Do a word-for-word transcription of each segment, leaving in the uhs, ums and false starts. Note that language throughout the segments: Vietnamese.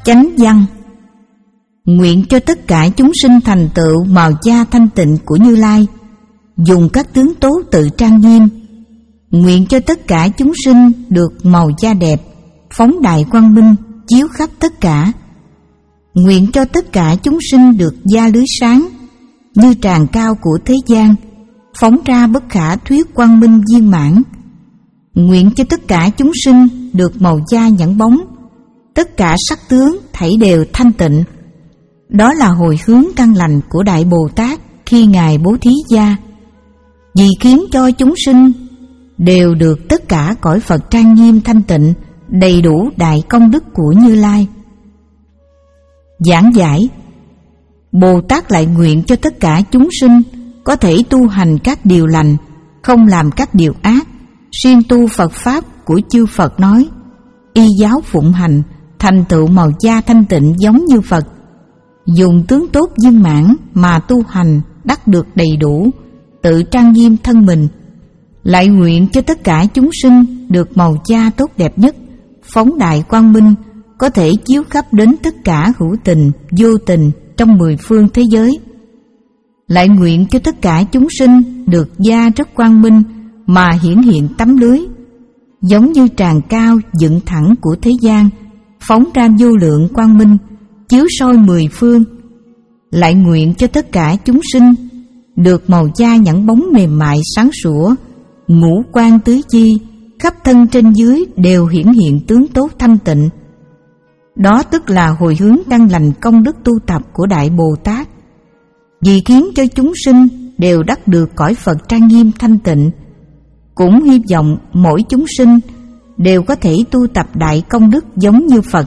Chánh văn. Nguyện cho tất cả chúng sinh thành tựu màu da thanh tịnh của Như Lai, dùng các tướng tố tự trang nghiêm. Nguyện cho tất cả chúng sinh được màu da đẹp, phóng đại quang minh, chiếu khắp tất cả. Nguyện cho tất cả chúng sinh được da lưới sáng, như tràng cao của thế gian, phóng ra bất khả thuyết quang minh viên mãn. Nguyện cho tất cả chúng sinh được màu da nhẵn bóng, tất cả sắc tướng thảy đều thanh tịnh. Đó là hồi hướng căn lành của Đại Bồ Tát khi Ngài bố thí da, vì khiến cho chúng sinh đều được tất cả cõi Phật trang nghiêm thanh tịnh, đầy đủ đại công đức của Như Lai. Giảng giải. Bồ Tát lại nguyện cho tất cả chúng sinh có thể tu hành các điều lành, không làm các điều ác, siêng tu Phật Pháp của chư Phật nói, y giáo phụng hành, thành tựu màu da thanh tịnh giống như Phật, dùng tướng tốt viên mãn mà tu hành đắc được đầy đủ, tự trang nghiêm thân mình. Lại nguyện cho tất cả chúng sinh được màu da tốt đẹp nhất, phóng đại quang minh, có thể chiếu khắp đến tất cả hữu tình, vô tình trong mười phương thế giới. Lại nguyện cho tất cả chúng sinh được da rất quang minh mà hiển hiện tấm lưới, giống như tràng cao dựng thẳng của thế gian, phóng ra vô lượng quang minh, chiếu soi mười phương. Lại nguyện cho tất cả chúng sinh được màu da nhẵn bóng mềm mại sáng sủa, ngũ quan tứ chi, khắp thân trên dưới đều hiển hiện tướng tốt thanh tịnh. Đó tức là hồi hướng căn lành công đức tu tập của Đại Bồ Tát, vì khiến cho chúng sinh đều đắc được cõi Phật trang nghiêm thanh tịnh. Cũng hy vọng mỗi chúng sinh đều có thể tu tập đại công đức giống như Phật.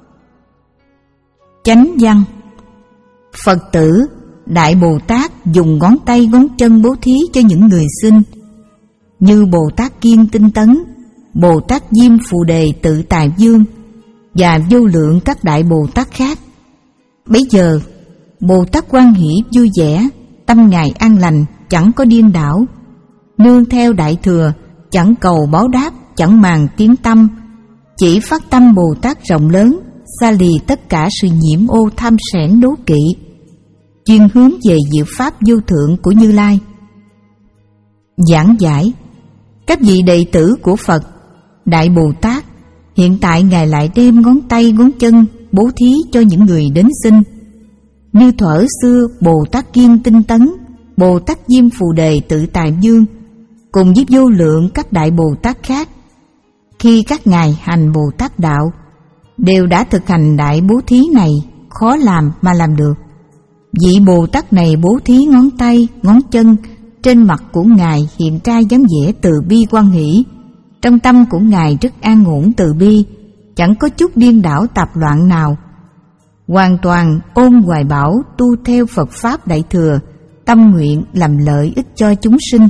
Chánh văn. Phật tử Đại Bồ Tát dùng ngón tay ngón chân bố thí cho những người sinh, như Bồ Tát Kiên Tinh Tấn, Bồ Tát Diêm Phù Đề Tự Tại Dương và vô lượng các Đại Bồ Tát khác. Bấy giờ Bồ Tát hoan hỷ vui vẻ, tâm Ngài an lành, chẳng có điên đảo. Nương theo Đại Thừa, chẳng cầu báo đáp, chẳng màng tiếng tâm, chỉ phát tâm Bồ Tát rộng lớn, xa lìa tất cả sự nhiễm ô tham sẻn đố kỵ, chuyên hướng về diệu pháp vô thượng của Như Lai. Giảng giải. Các vị đệ tử của Phật Đại Bồ Tát, hiện tại Ngài lại đem ngón tay ngón chân bố thí cho những người đến sinh, như thuở xưa Bồ Tát Kiên Tinh Tấn, Bồ Tát Diêm Phù Đề Tự Tại Dương, cùng với vô lượng các Đại Bồ Tát khác. Khi các ngài hành Bồ Tát đạo, đều đã thực hành đại bố thí này, khó làm mà làm được. Vị Bồ Tát này bố thí ngón tay, ngón chân, trên mặt của Ngài hiện ra dáng vẻ từ bi hoan hỷ, trong tâm của Ngài rất an ổn từ bi, chẳng có chút điên đảo tạp loạn nào, hoàn toàn ôn hoài bảo tu theo Phật Pháp Đại Thừa, tâm nguyện làm lợi ích cho chúng sinh.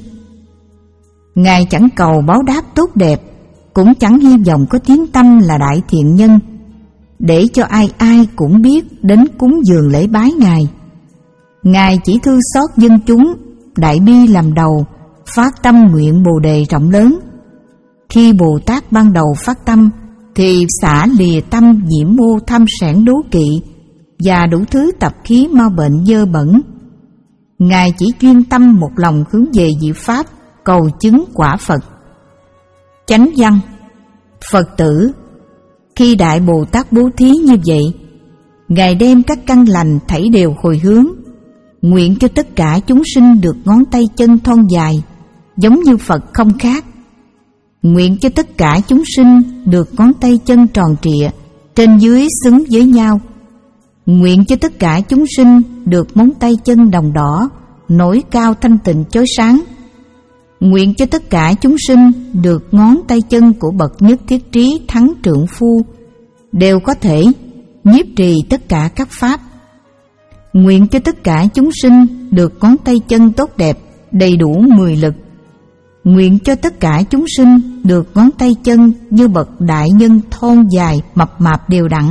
Ngài chẳng cầu báo đáp tốt đẹp, cũng chẳng hy vọng có tiếng tâm là đại thiện nhân, để cho ai ai cũng biết đến cúng dường lễ bái Ngài. Ngài chỉ thương xót dân chúng, đại bi làm đầu, phát tâm nguyện Bồ Đề rộng lớn. Khi Bồ Tát ban đầu phát tâm, thì xả lìa tâm nhiễm ô tham sẻn đố kỵ và đủ thứ tập khí ma bệnh dơ bẩn. Ngài chỉ chuyên tâm một lòng hướng về diệu pháp, cầu chứng quả Phật. Chánh văn. Phật tử, khi Đại Bồ Tát bố thí như vậy, Ngài đem các căn lành thảy đều hồi hướng, nguyện cho tất cả chúng sinh được ngón tay chân thon dài, giống như Phật không khác. Nguyện cho tất cả chúng sinh được ngón tay chân tròn trịa, trên dưới xứng với nhau. Nguyện cho tất cả chúng sinh được móng tay chân đồng đỏ, nổi cao thanh tịnh chói sáng. Nguyện cho tất cả chúng sinh được ngón tay chân của bậc nhất thiết trí thắng trượng phu, đều có thể nhiếp trì tất cả các pháp. Nguyện cho tất cả chúng sinh được ngón tay chân tốt đẹp, đầy đủ mười lực. Nguyện cho tất cả chúng sinh được ngón tay chân như bậc đại nhân thon dài, mập mạp đều đặn.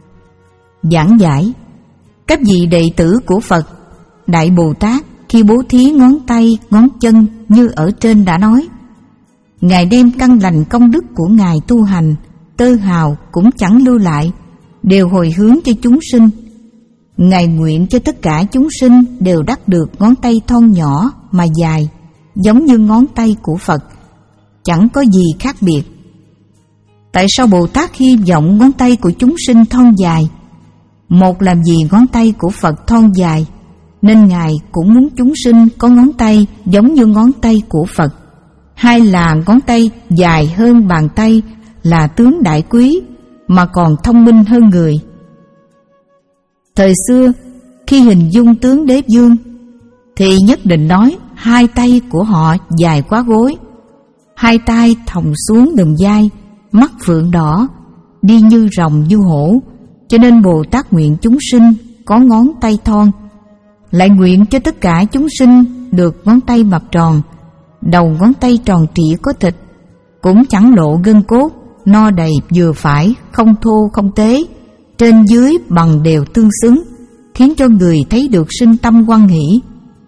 Giảng giải. Các vị đệ tử của Phật Đại Bồ Tát khi bố thí ngón tay, ngón chân như ở trên đã nói, Ngài đem căn lành công đức của Ngài tu hành, tơ hào cũng chẳng lưu lại, đều hồi hướng cho chúng sinh. Ngài nguyện cho tất cả chúng sinh đều đắc được ngón tay thon nhỏ mà dài, giống như ngón tay của Phật, chẳng có gì khác biệt. Tại sao Bồ Tát hy vọng ngón tay của chúng sinh thon dài? Một là vì ngón tay của Phật thon dài, nên Ngài cũng muốn chúng sinh có ngón tay giống như ngón tay của Phật. Hai là ngón tay dài hơn bàn tay là tướng đại quý, mà còn thông minh hơn người. Thời xưa, khi hình dung tướng Đế Vương, thì nhất định nói hai tay của họ dài quá gối, hai tay thòng xuống đường vai, mắt phượng đỏ, đi như rồng như hổ. Cho nên Bồ Tát nguyện chúng sinh có ngón tay thon, lại nguyện cho tất cả chúng sinh được ngón tay mập tròn, đầu ngón tay tròn trịa có thịt, cũng chẳng lộ gân cốt, no đầy vừa phải, không thô không tế, trên dưới bằng đều tương xứng, khiến cho người thấy được sinh tâm hoan hỷ.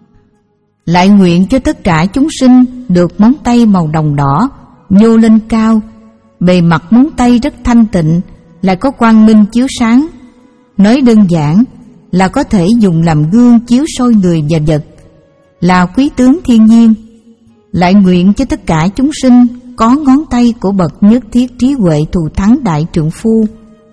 Lại nguyện cho tất cả chúng sinh được móng tay màu đồng đỏ, nhô lên cao, bề mặt móng tay rất thanh tịnh, lại có quang minh chiếu sáng. Nói đơn giản là có thể dùng làm gương chiếu soi người và vật, là quý tướng thiên nhiên. Lại nguyện cho tất cả chúng sinh có ngón tay của bậc nhất thiết trí huệ thù thắng đại trượng phu.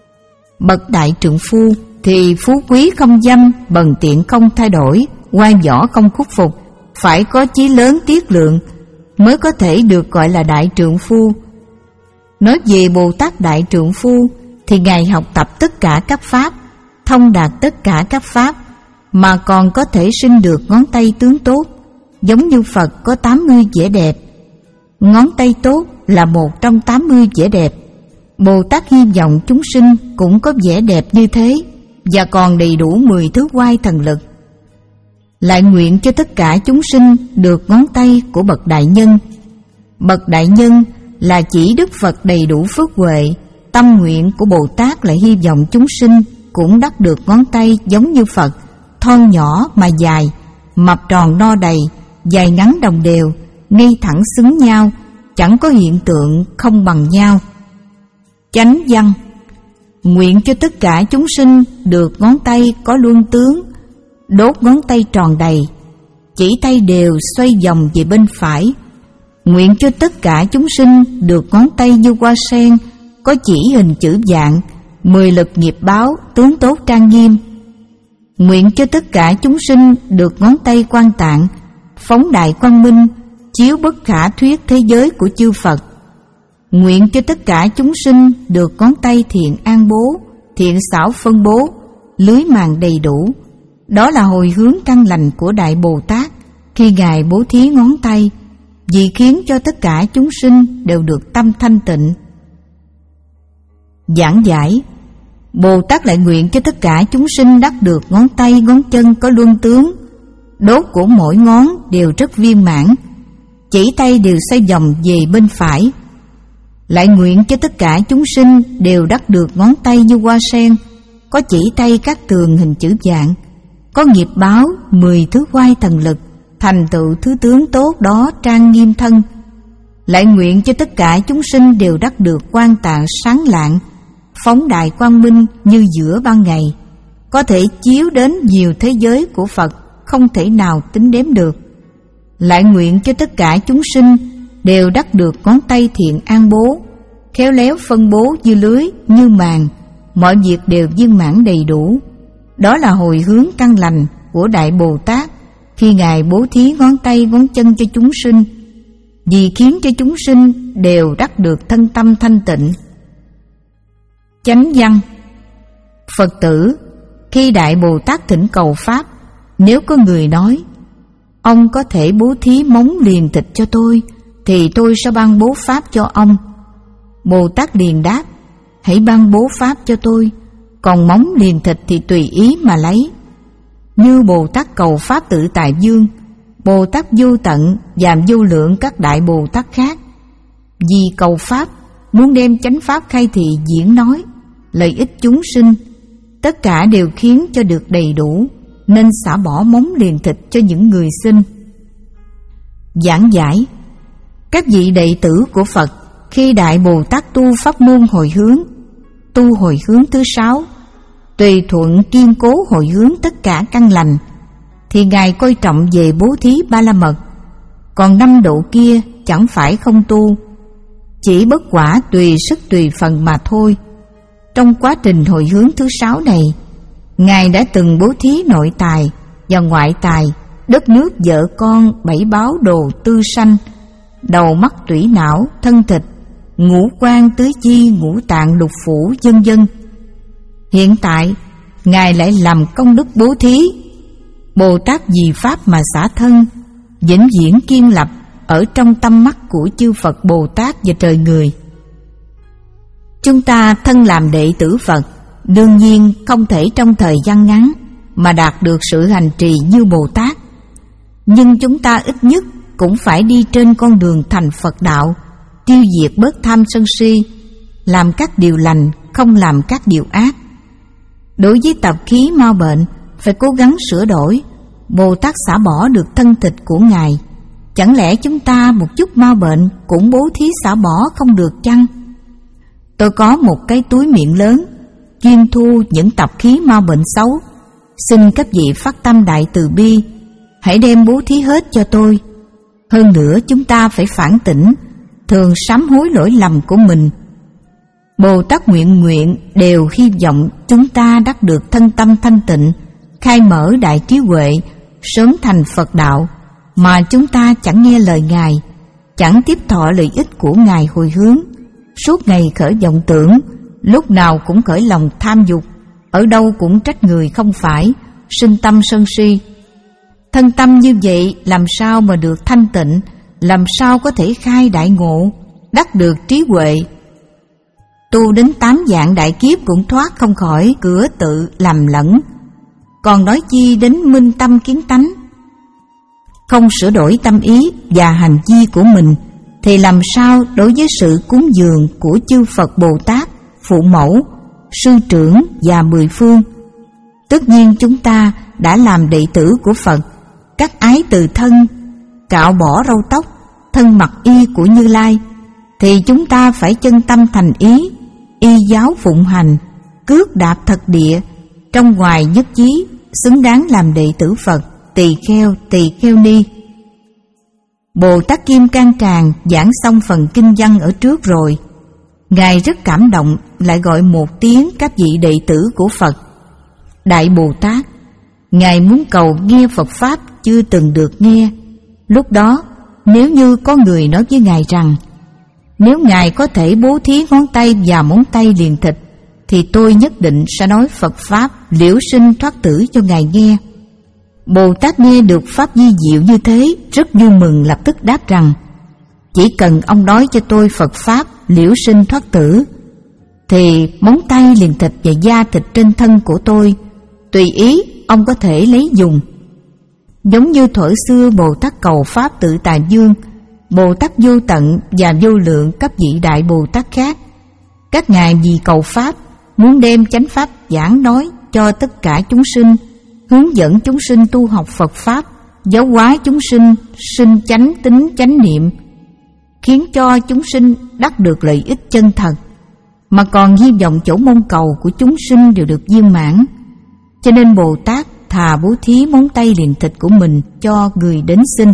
Bậc đại trượng phu thì phú quý không dâm, bần tiện không thay đổi, oai võ không khuất phục, phải có chí lớn tiết lượng mới có thể được gọi là đại trượng phu. Nói về Bồ Tát đại trượng phu thì Ngài học tập tất cả các pháp, thông đạt tất cả các pháp, mà còn có thể sinh được ngón tay tướng tốt, giống như Phật có tám mươi vẻ đẹp. Ngón tay tốt là một trong tám mươi vẻ đẹp. Bồ Tát hy vọng chúng sinh cũng có vẻ đẹp như thế, và còn đầy đủ mười thứ oai thần lực. Lại nguyện cho tất cả chúng sinh được ngón tay của bậc đại nhân. Bậc đại nhân là chỉ Đức Phật đầy đủ phước huệ. Tâm nguyện của Bồ Tát là hy vọng chúng sinh cũng đắc được ngón tay giống như Phật, thon nhỏ mà dài, mập tròn no đầy, dài ngắn đồng đều, ngay thẳng xứng nhau, chẳng có hiện tượng không bằng nhau. Chánh văn: nguyện cho tất cả chúng sinh được ngón tay có luân tướng, đốt ngón tay tròn đầy, chỉ tay đều xoay vòng về bên phải. Nguyện cho tất cả chúng sinh được ngón tay như hoa sen, có chỉ hình chữ dạng, mười lực nghiệp báo, tướng tốt trang nghiêm. Nguyện cho tất cả chúng sinh được ngón tay Quan Tạng, phóng đại quang minh, chiếu bất khả thuyết thế giới của chư Phật. Nguyện cho tất cả chúng sinh được ngón tay thiện an bố, thiện xảo phân bố, lưới màng đầy đủ. Đó là hồi hướng căn lành của Đại Bồ Tát khi Ngài bố thí ngón tay, vì khiến cho tất cả chúng sinh đều được tâm thanh tịnh. Giảng giải: Bồ Tát lại nguyện cho tất cả chúng sinh đắc được ngón tay ngón chân có luân tướng, đốt của mỗi ngón đều rất viên mãn, chỉ tay đều xoay vòng về bên phải. Lại nguyện cho tất cả chúng sinh đều đắc được ngón tay như hoa sen, có chỉ tay các tường hình chữ dạng, có nghiệp báo mười thứ oai thần lực, thành tựu thứ tướng tốt đó trang nghiêm thân. Lại nguyện cho tất cả chúng sinh đều đắc được Quan Tạng sáng lạng, phóng đại quang minh như giữa ban ngày, có thể chiếu đến nhiều thế giới của Phật không thể nào tính đếm được. Lại nguyện cho tất cả chúng sinh đều đắc được ngón tay thiện an bố, khéo léo phân bố như lưới, như màn, mọi việc đều viên mãn đầy đủ. Đó là hồi hướng căn lành của Đại Bồ Tát khi Ngài bố thí ngón tay ngón chân cho chúng sinh, vì khiến cho chúng sinh đều đắc được thân tâm thanh tịnh. Chánh văn: Phật tử, khi Đại Bồ Tát thỉnh cầu Pháp, nếu có người nói: ông có thể bố thí móng liền thịt cho tôi, thì tôi sẽ ban bố Pháp cho ông. Bồ Tát liền đáp: hãy ban bố Pháp cho tôi, còn móng liền thịt thì tùy ý mà lấy. Như Bồ Tát cầu Pháp Tự Tại Dương, Bồ Tát vô tận và vô lượng các Đại Bồ Tát khác, vì cầu Pháp muốn đem chánh Pháp khai thị diễn nói, lợi ích chúng sinh, tất cả đều khiến cho được đầy đủ, nên xả bỏ móng liền thịt cho những người xin. Giảng giải: các vị đệ tử của Phật khi Đại Bồ Tát tu pháp môn hồi hướng, tu hồi hướng thứ sáu tùy thuận kiên cố hồi hướng tất cả căn lành, thì Ngài coi trọng về bố thí ba la mật. Còn năm độ kia chẳng phải không tu, chỉ bất quả tùy sức tùy phần mà thôi. Trong quá trình hồi hướng thứ sáu này, Ngài đã từng bố thí nội tài và ngoại tài, đất nước, vợ con, bảy báo đồ tư sanh, đầu mắt tủy não, thân thịt, ngũ quan tứ chi, ngũ tạng lục phủ, vân vân. Hiện tại Ngài lại làm công đức bố thí. Bồ Tát vì pháp mà xả thân, vĩnh viễn kiên lập ở trong tâm mắt của chư Phật Bồ Tát và trời người. Chúng ta thân làm đệ tử Phật, đương nhiên không thể trong thời gian ngắn mà đạt được sự hành trì như Bồ Tát. Nhưng chúng ta ít nhất cũng phải đi trên con đường thành Phật đạo, tiêu diệt bớt tham sân si, làm các điều lành, không làm các điều ác. Đối với tập khí mau bệnh, phải cố gắng sửa đổi. Bồ Tát xả bỏ được thân thịt của Ngài, chẳng lẽ chúng ta một chút mau bệnh cũng bố thí xả bỏ không được chăng? Tôi có một cái túi miệng lớn, chuyên thu những tập khí mau bệnh xấu. Xin các vị phát tâm đại từ bi, hãy đem bố thí hết cho tôi. Hơn nữa chúng ta phải phản tỉnh, thường sám hối lỗi lầm của mình. Bồ Tát nguyện nguyện đều hy vọng chúng ta đắc được thân tâm thanh tịnh, khai mở đại trí huệ, sớm thành Phật đạo. Mà chúng ta chẳng nghe lời Ngài, chẳng tiếp thọ lợi ích của Ngài hồi hướng, suốt ngày khởi vọng tưởng, lúc nào cũng khởi lòng tham dục, ở đâu cũng trách người không phải, sinh tâm sân si. Thân tâm như vậy làm sao mà được thanh tịnh, làm sao có thể khai đại ngộ, đắc được trí huệ. Tu đến tám dạng đại kiếp cũng thoát không khỏi cửa tự lầm lẫn, còn nói chi đến minh tâm kiến tánh. Không sửa đổi tâm ý và hành vi của mình, thì làm sao đối với sự cúng dường của chư Phật Bồ Tát, Phụ Mẫu, Sư Trưởng và Mười Phương? Tất nhiên chúng ta đã làm đệ tử của Phật, các ái từ thân, cạo bỏ râu tóc, thân mặc y của Như Lai, thì chúng ta phải chân tâm thành ý, y giáo phụng hành, cước đạp thật địa, trong ngoài nhất trí, xứng đáng làm đệ tử Phật, tỳ kheo, tỳ kheo ni. Bồ Tát Kim Cang Tràng giảng xong phần kinh văn ở trước rồi, Ngài rất cảm động, lại gọi một tiếng các vị đệ tử của Phật. Đại Bồ Tát, Ngài muốn cầu nghe Phật Pháp chưa từng được nghe. Lúc đó, nếu như có người nói với Ngài rằng, nếu Ngài có thể bố thí ngón tay và móng tay liền thịt, thì tôi nhất định sẽ nói Phật Pháp liễu sinh thoát tử cho Ngài nghe. Bồ Tát nghe được Pháp vi diệu như thế, rất vui mừng, lập tức đáp rằng, chỉ cần ông nói cho tôi Phật Pháp liễu sinh thoát tử, thì móng tay liền thịt và da thịt trên thân của tôi, tùy ý ông có thể lấy dùng. Giống như thuở xưa Bồ Tát cầu Pháp Tự Tà Dương, Bồ Tát Vô Tận và Vô Lượng các vị Đại Bồ Tát khác, các ngài vì cầu Pháp, muốn đem chánh Pháp giảng nói cho tất cả chúng sinh, hướng dẫn chúng sinh tu học Phật Pháp, giáo hóa chúng sinh sinh chánh tín chánh niệm, khiến cho chúng sinh đắc được lợi ích chân thật, mà còn hy vọng chỗ mong cầu của chúng sinh đều được viên mãn. Cho nên Bồ Tát thà bố thí móng tay liền thịt của mình cho người đến xin.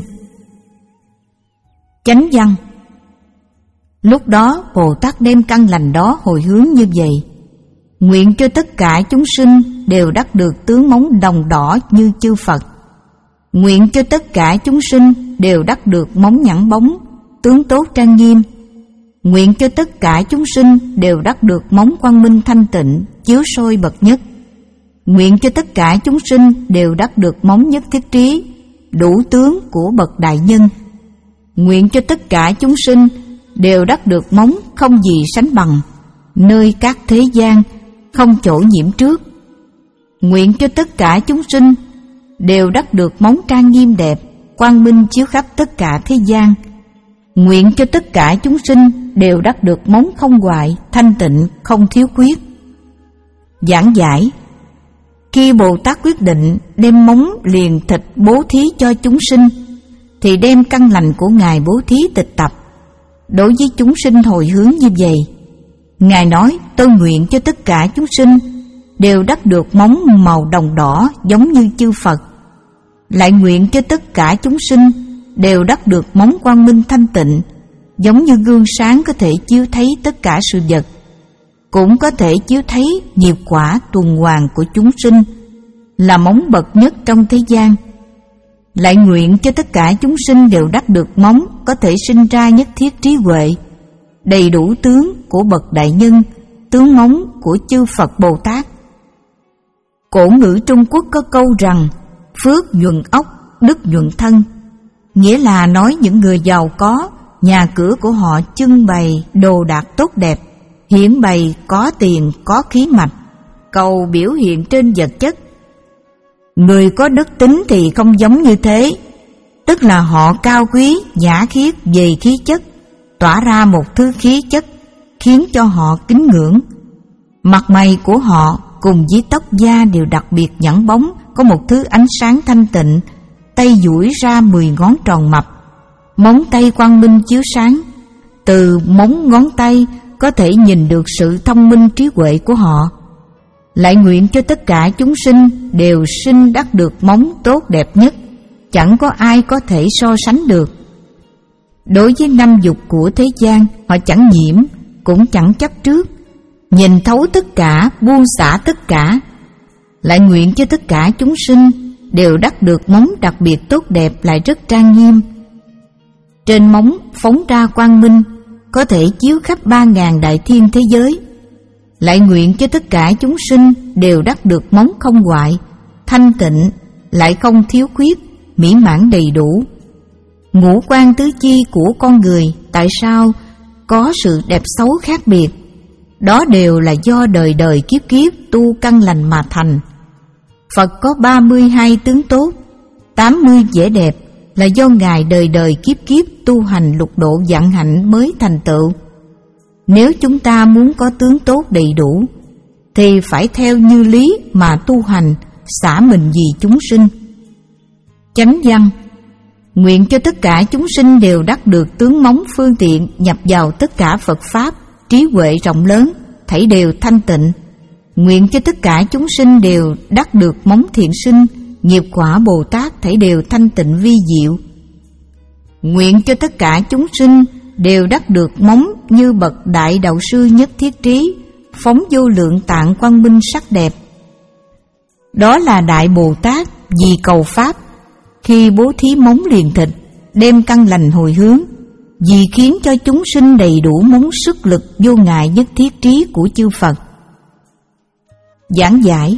Chánh văn. Lúc đó Bồ Tát đem căn lành đó hồi hướng như vậy: nguyện cho tất cả chúng sinh đều đắc được tướng móng đồng đỏ như chư Phật. Nguyện cho tất cả chúng sinh đều đắc được móng nhẵn bóng, tướng tốt trang nghiêm. Nguyện cho tất cả chúng sinh đều đắc được móng quang minh thanh tịnh, chiếu soi bậc nhất. Nguyện cho tất cả chúng sinh đều đắc được móng nhất thiết trí, đủ tướng của bậc đại nhân. Nguyện cho tất cả chúng sinh đều đắc được móng không gì sánh bằng, nơi các thế gian không chỗ nhiễm trước. Nguyện cho tất cả chúng sinh đều đắc được móng trang nghiêm đẹp, quang minh chiếu khắp tất cả thế gian. Nguyện cho tất cả chúng sinh đều đắc được móng không hoại, thanh tịnh, không thiếu khuyết. Giảng giải: khi Bồ Tát quyết định đem móng liền thịt bố thí cho chúng sinh, thì đem căn lành của Ngài bố thí tịch tập. Đối với chúng sinh hồi hướng như vậy, Ngài nói: tôi nguyện cho tất cả chúng sinh đều đắc được móng màu đồng đỏ giống như chư Phật. Lại nguyện cho tất cả chúng sinh đều đắc được móng quang minh thanh tịnh, giống như gương sáng có thể chiếu thấy tất cả sự vật, cũng có thể chiếu thấy nghiệp quả tuần hoàn của chúng sinh, là móng bậc nhất trong thế gian. Lại nguyện cho tất cả chúng sinh đều đắc được móng có thể sinh ra nhất thiết trí huệ, đầy đủ tướng của bậc đại nhân, tướng móng của chư Phật Bồ Tát. Cổ ngữ Trung Quốc có câu rằng phước nhuận ốc, đức nhuận thân, nghĩa là nói những người giàu có, nhà cửa của họ trưng bày đồ đạc tốt đẹp, hiển bày có tiền, có khí mạch, cầu biểu hiện trên vật chất. Người có đức tính thì không giống như thế, tức là họ cao quý, nhã khiết về khí chất, tỏa ra một thứ khí chất khiến cho họ kính ngưỡng. Mặt mày của họ cùng với tóc da đều đặc biệt nhẵn bóng, có một thứ ánh sáng thanh tịnh, tay duỗi ra mười ngón tròn mập, móng tay quang minh chiếu sáng. Từ móng ngón tay có thể nhìn được sự thông minh trí huệ của họ. Lại nguyện cho tất cả chúng sinh đều sinh đắc được móng tốt đẹp nhất, chẳng có ai có thể so sánh được. Đối với năm dục của thế gian, họ chẳng nhiễm, cũng chẳng chấp trước, nhìn thấu tất cả, buông xả tất cả. Lại nguyện cho tất cả chúng sinh đều đắc được móng đặc biệt tốt đẹp, lại rất trang nghiêm. Trên móng phóng ra quang minh, có thể chiếu khắp ba ngàn đại thiên thế giới. Lại nguyện cho tất cả chúng sinh đều đắc được móng không hoại, thanh tịnh, lại không thiếu khuyết, mỹ mãn đầy đủ. Ngũ quan tứ chi của con người tại sao có sự đẹp xấu khác biệt? Đó đều là do đời đời kiếp kiếp tu căn lành mà thành. Phật có ba mươi hai tướng tốt, tám mươi vẻ đẹp, là do Ngài đời đời kiếp kiếp tu hành lục độ vạn hạnh mới thành tựu. Nếu chúng ta muốn có tướng tốt đầy đủ, thì phải theo như lý mà tu hành, xả mình vì chúng sinh. Chánh văn: nguyện cho tất cả chúng sinh đều đắc được tướng móng phương tiện nhập vào tất cả Phật Pháp, trí huệ rộng lớn, thảy đều thanh tịnh. Nguyện cho tất cả chúng sinh đều đắc được móng thiện sinh, nghiệp quả Bồ Tát thảy đều thanh tịnh vi diệu. Nguyện cho tất cả chúng sinh đều đắc được móng như bậc đại đạo sư nhất thiết trí, phóng vô lượng tạng quang minh sắc đẹp. Đó là Đại Bồ Tát vì cầu Pháp, khi bố thí móng liền thịt, đem căn lành hồi hướng, vì khiến cho chúng sinh đầy đủ móng sức lực vô ngại nhất thiết trí của chư Phật. Giảng giải: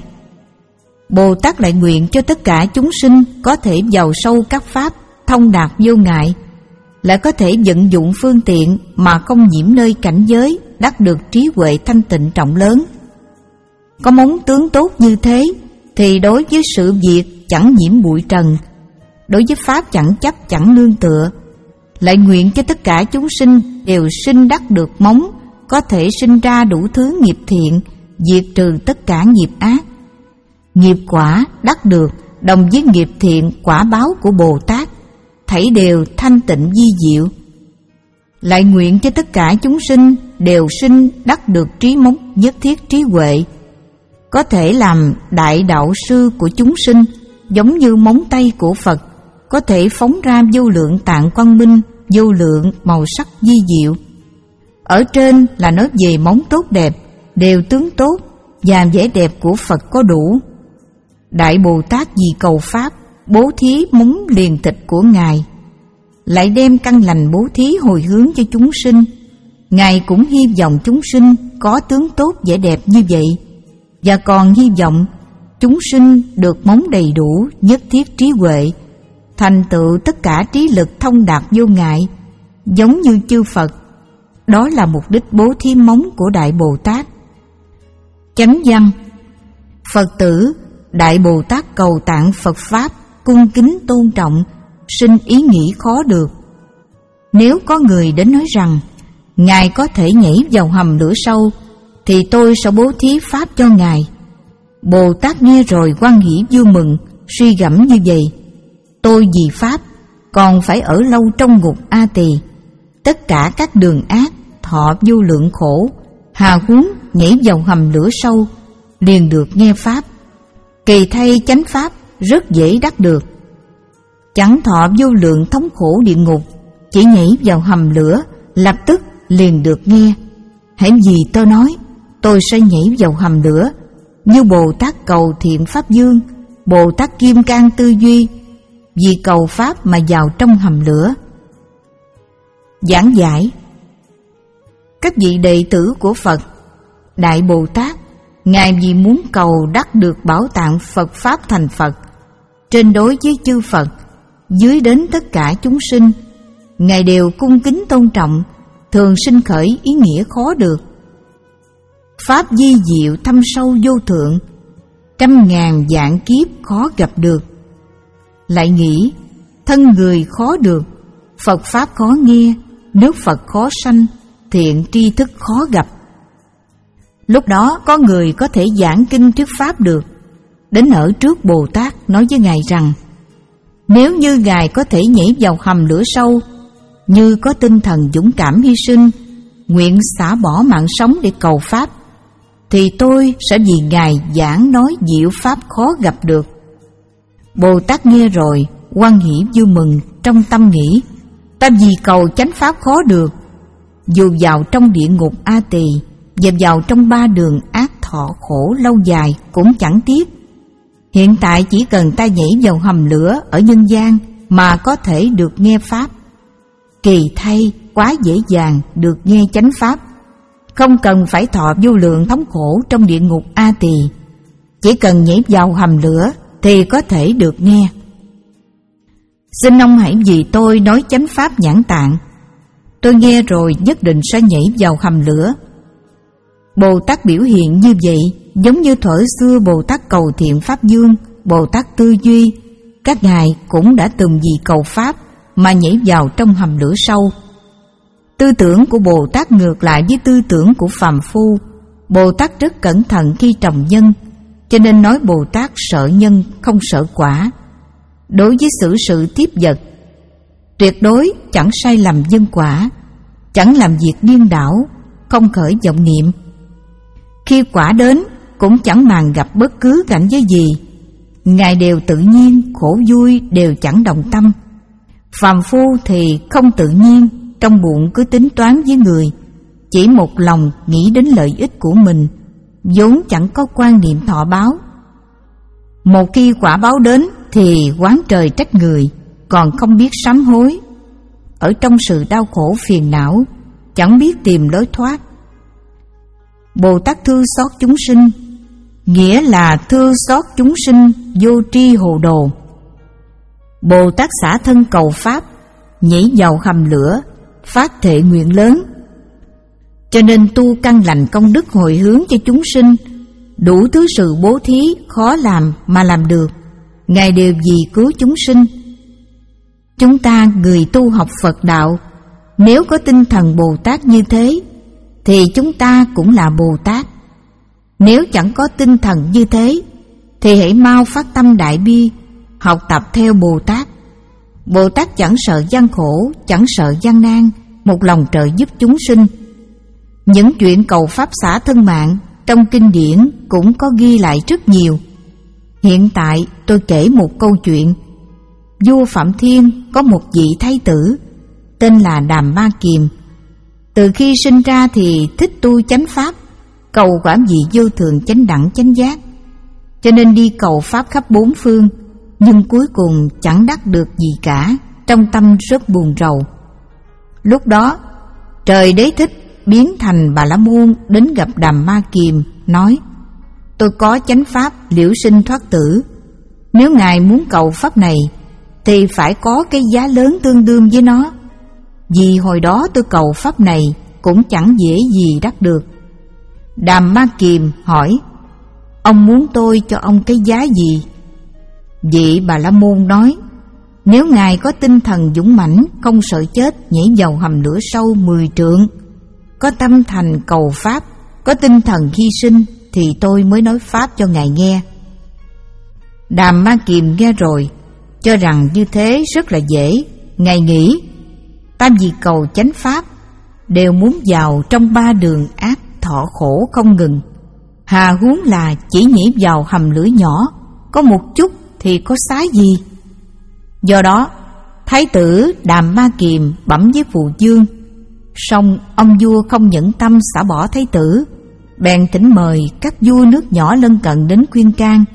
Bồ Tát lại nguyện cho tất cả chúng sinh có thể vào sâu các Pháp, thông đạt vô ngại, lại có thể vận dụng phương tiện mà không nhiễm nơi cảnh giới, đắc được trí huệ thanh tịnh trọng lớn. Có móng tướng tốt như thế, thì đối với sự việc chẳng nhiễm bụi trần, đối với Pháp chẳng chấp chẳng nương tựa. Lại nguyện cho tất cả chúng sinh đều sinh đắc được móng, có thể sinh ra đủ thứ nghiệp thiện, diệt trừ tất cả nghiệp ác. Nghiệp quả đắc được đồng với nghiệp thiện quả báo của Bồ Tát, thảy đều thanh tịnh vi diệu. Lại nguyện cho tất cả chúng sinh đều sinh đắc được trí móng nhất thiết trí huệ, có thể làm đại đạo sư của chúng sinh, giống như móng tay của Phật, có thể phóng ra vô lượng tạng quang minh, vô lượng màu sắc vi diệu. Ở trên là nói về móng tốt đẹp, đều tướng tốt, và vẻ đẹp của Phật có đủ. Đại Bồ Tát vì cầu Pháp, bố thí móng liền thịt của Ngài, lại đem căn lành bố thí hồi hướng cho chúng sinh. Ngài cũng hy vọng chúng sinh có tướng tốt vẻ đẹp như vậy, và còn hy vọng chúng sinh được móng đầy đủ nhất thiết trí huệ, thành tựu tất cả trí lực thông đạt vô ngại, giống như chư Phật. Đó là mục đích bố thí móng của Đại Bồ Tát. Chánh văn: Phật tử Đại Bồ Tát cầu tạng Phật Pháp, cung kính tôn trọng, sinh ý nghĩ khó được. Nếu có người đến nói rằng Ngài có thể nhảy vào hầm lửa sâu, thì tôi sẽ bố thí Pháp cho Ngài. Bồ Tát nghe rồi hoan hỷ vui mừng, suy gẫm như vậy: tôi vì Pháp còn phải ở lâu trong ngục A Tỳ, tất cả các đường ác, thọ vô lượng khổ, hà huống nhảy vào hầm lửa sâu, liền được nghe pháp. Kỳ thay chánh pháp rất dễ đắc được. Chẳng thọ vô lượng thống khổ địa ngục, chỉ nhảy vào hầm lửa lập tức liền được nghe. Hễ gì tôi nói, tôi sẽ nhảy vào hầm lửa, như Bồ Tát Cầu Thiện Pháp Dương, Bồ Tát Kim Cang Tư Duy, vì cầu pháp mà vào trong hầm lửa. Giảng giải: các vị đệ tử của Phật, Đại Bồ Tát, Ngài vì muốn cầu đắc được bảo tạng Phật Pháp thành Phật, trên đối với chư Phật, dưới đến tất cả chúng sinh, Ngài đều cung kính tôn trọng, thường sinh khởi ý nghĩa khó được. Pháp di diệu thâm sâu vô thượng, trăm ngàn vạn kiếp khó gặp được. Lại nghĩ, thân người khó được, Phật Pháp khó nghe, nước Phật khó sanh, thiện tri thức khó gặp. Lúc đó có người có thể giảng kinh thuyết Pháp được, đến ở trước Bồ Tát nói với Ngài rằng: nếu như Ngài có thể nhảy vào hầm lửa sâu, như có tinh thần dũng cảm hy sinh, nguyện xả bỏ mạng sống để cầu Pháp, thì tôi sẽ vì Ngài giảng nói diệu Pháp khó gặp được. Bồ Tát nghe rồi, hoan hỷ vui mừng, trong tâm nghĩ: ta vì cầu chánh Pháp khó được, dù vào trong địa ngục A Tỳ và vào trong ba đường ác thọ khổ lâu dài cũng chẳng tiếc. Hiện tại chỉ cần ta nhảy vào hầm lửa ở nhân gian mà có thể được nghe Pháp. Kỳ thay, quá dễ dàng được nghe chánh Pháp, không cần phải thọ vô lượng thống khổ trong địa ngục A Tỳ, chỉ cần nhảy vào hầm lửa thì có thể được nghe. Xin ông hãy vì tôi nói chánh Pháp nhãn tạng, tôi nghe rồi nhất định sẽ nhảy vào hầm lửa. Bồ Tát biểu hiện như vậy, giống như thuở xưa Bồ Tát Cầu Thiện Pháp Dương, Bồ Tát Tư Duy, các ngài cũng đã từng vì cầu Pháp mà nhảy vào trong hầm lửa sâu. Tư tưởng của Bồ Tát ngược lại với tư tưởng của phàm phu. Bồ Tát rất cẩn thận khi trồng nhân, cho nên nói Bồ Tát sợ nhân không sợ quả. Đối với xử sự tiếp vật, tuyệt đối chẳng sai lầm nhân quả, chẳng làm việc điên đảo, không khởi vọng niệm. Khi quả đến cũng chẳng màng gặp bất cứ cảnh giới gì, Ngài đều tự nhiên, khổ vui đều chẳng đồng tâm. Phàm phu thì không tự nhiên, trong bụng cứ tính toán với người, chỉ một lòng nghĩ đến lợi ích của mình, vốn chẳng có quan niệm thọ báo. Một khi quả báo đến thì oán trời trách người, còn không biết sám hối. Ở trong sự đau khổ phiền não, chẳng biết tìm lối thoát. Bồ Tát thương xót chúng sinh, nghĩa là thương xót chúng sinh vô tri hồ đồ. Bồ Tát xả thân cầu Pháp, nhảy vào hầm lửa, phát thệ nguyện lớn. Cho nên tu căn lành công đức hồi hướng cho chúng sinh, đủ thứ sự bố thí khó làm mà làm được, Ngài đều vì cứu chúng sinh. Chúng ta người tu học Phật đạo, nếu có tinh thần Bồ Tát như thế, thì chúng ta cũng là Bồ Tát. Nếu chẳng có tinh thần như thế, thì hãy mau phát tâm đại bi, học tập theo Bồ Tát. Bồ Tát chẳng sợ gian khổ, chẳng sợ gian nan, một lòng trợ giúp chúng sinh. Những chuyện cầu Pháp xả thân mạng trong kinh điển cũng có ghi lại rất nhiều. Hiện tại tôi kể một câu chuyện. Vua Phạm Thiên có một vị thái tử tên là Đàm Ma Kiềm. Từ khi sinh ra thì thích tu chánh Pháp, cầu quả vị vô thường chánh đẳng chánh giác, cho nên đi cầu Pháp khắp bốn phương, nhưng cuối cùng chẳng đắc được gì cả, trong tâm rất buồn rầu. Lúc đó Trời Đế Thích biến thành Bà La Môn đến gặp Đàm Ma Kiềm, nói: tôi có chánh Pháp liễu sinh thoát tử, nếu Ngài muốn cầu Pháp này thì phải có cái giá lớn tương đương với nó, vì hồi đó tôi cầu Pháp này cũng chẳng dễ gì đắc được. Đàm Ma Kiềm hỏi: ông muốn tôi cho ông cái giá gì? Vị Bà La Môn nói: nếu Ngài có tinh thần dũng mãnh, không sợ chết, nhảy vào hầm lửa sâu mười trượng, có tâm thành cầu Pháp, có tinh thần hy sinh, thì tôi mới nói Pháp cho Ngài nghe. Đàm Ma Kiềm nghe rồi, cho rằng như thế rất là dễ. Ngài nghĩ: ta vì cầu chánh Pháp, đều muốn vào trong ba đường ác thọ khổ không ngừng, Hà huống là chỉ nhảy vào hầm lửa nhỏ, có một chút thì có xá gì. Do đó Thái tử Đàm Ma Kiềm bẩm với Phụ Dương, song ông vua không nhẫn tâm xả bỏ thái tử, bèn thỉnh mời các vua nước nhỏ lân cận đến khuyên can.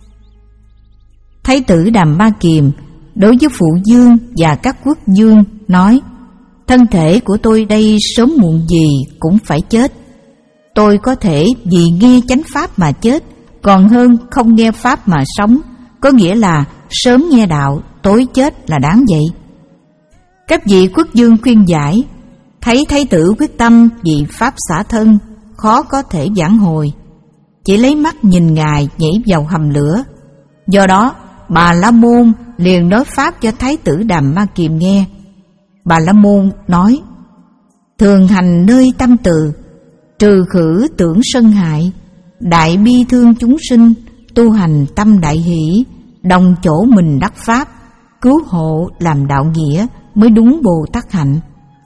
Thái tử Đàm Ma Kiềm đối với Phụ Dương và các quốc vương nói: thân thể của tôi đây sớm muộn gì cũng phải chết. Tôi có thể vì nghe chánh pháp mà chết, còn hơn không nghe pháp mà sống, có nghĩa là sớm nghe đạo, tối chết là đáng vậy. Các vị quốc vương khuyên giải, thấy thái tử quyết tâm vì pháp xả thân, khó có thể vãn hồi, chỉ lấy mắt nhìn ngài nhảy vào hầm lửa. Do đó Bà La Môn liền nói pháp cho thái tử Đàm Ma Kiềm nghe. Bà La Môn nói: thường hành nơi tâm từ, trừ khử tưởng sân hại, đại bi thương chúng sinh, tu hành tâm đại hỷ, đồng chỗ mình đắc pháp, cứu hộ làm đạo nghĩa mới đúng Bồ Tát hạnh.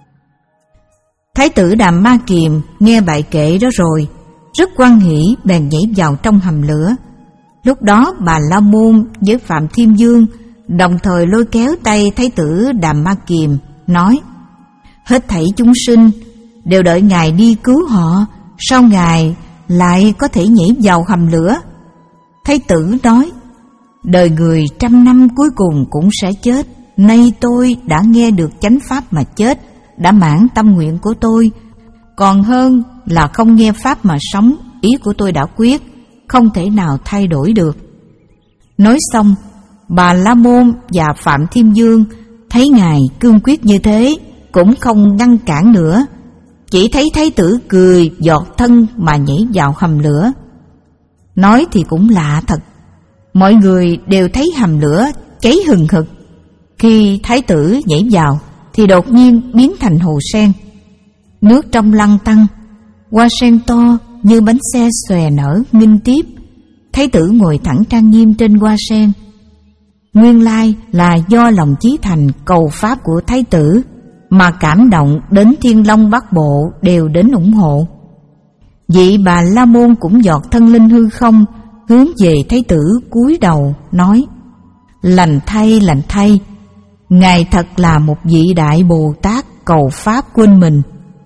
Thái tử Đàm Ma Kiềm nghe bài kệ đó rồi rất hoan hỷ, bèn nhảy vào trong hầm lửa. Lúc đó Bà La Môn với Phạm Thiên Vương đồng thời lôi kéo tay thái tử Đàm Ma Kiềm, nói: hết thảy chúng sinh đều đợi ngài đi cứu họ, sao ngài lại có thể nhảy vào hầm lửa? Thái tử nói: đời người trăm năm cuối cùng cũng sẽ chết, nay tôi đã nghe được chánh pháp mà chết, đã mãn tâm nguyện của tôi, còn hơn là không nghe pháp mà sống. Ý của tôi đã quyết, không thể nào thay đổi được. Nói xong, Bà La Môn và Phạm Thiên Vương thấy ngài cương quyết như thế, cũng không ngăn cản nữa, chỉ thấy thái tử cười giọt thân mà nhảy vào hầm lửa. Nói thì cũng lạ thật, mọi người đều thấy hầm lửa cháy hừng hực. Khi thái tử nhảy vào thì đột nhiên biến thành hồ sen, nước trong lăn tăn, hoa sen to như bánh xe xòe nở nghinh tiếp. Thái tử ngồi thẳng trang nghiêm trên hoa sen. Nguyên lai là do lòng chí thành cầu pháp của thái tử mà cảm động đến Thiên Long Bát Bộ đều đến ủng hộ. Vị Bà La Môn cũng giọt thân lên hư không, hướng về thái tử cúi đầu nói: lành thay, lành thay, ngài thật là một vị đại Bồ Tát cầu pháp quên mình.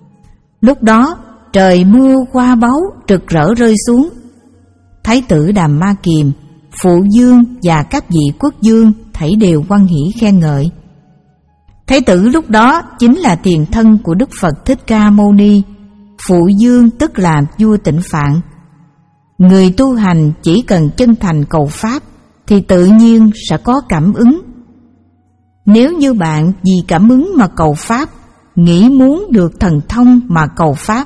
Lúc đó trời mưa hoa báu rực rỡ rơi xuống. Thái tử Đàm Ma Kiềm, Phụ Dương và các vị quốc vương thảy đều hoan hỷ khen ngợi. Thái tử lúc đó chính là tiền thân của Đức Phật Thích Ca Mâu Ni. Phụ Dương tức là vua Tịnh Phạn. Người tu hành chỉ cần chân thành cầu pháp thì tự nhiên sẽ có cảm ứng. Nếu như bạn vì cảm ứng mà cầu pháp, nghĩ muốn được thần thông mà cầu pháp,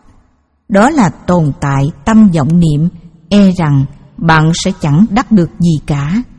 đó là tồn tại tâm vọng niệm, e rằng bạn sẽ chẳng đắc được gì cả.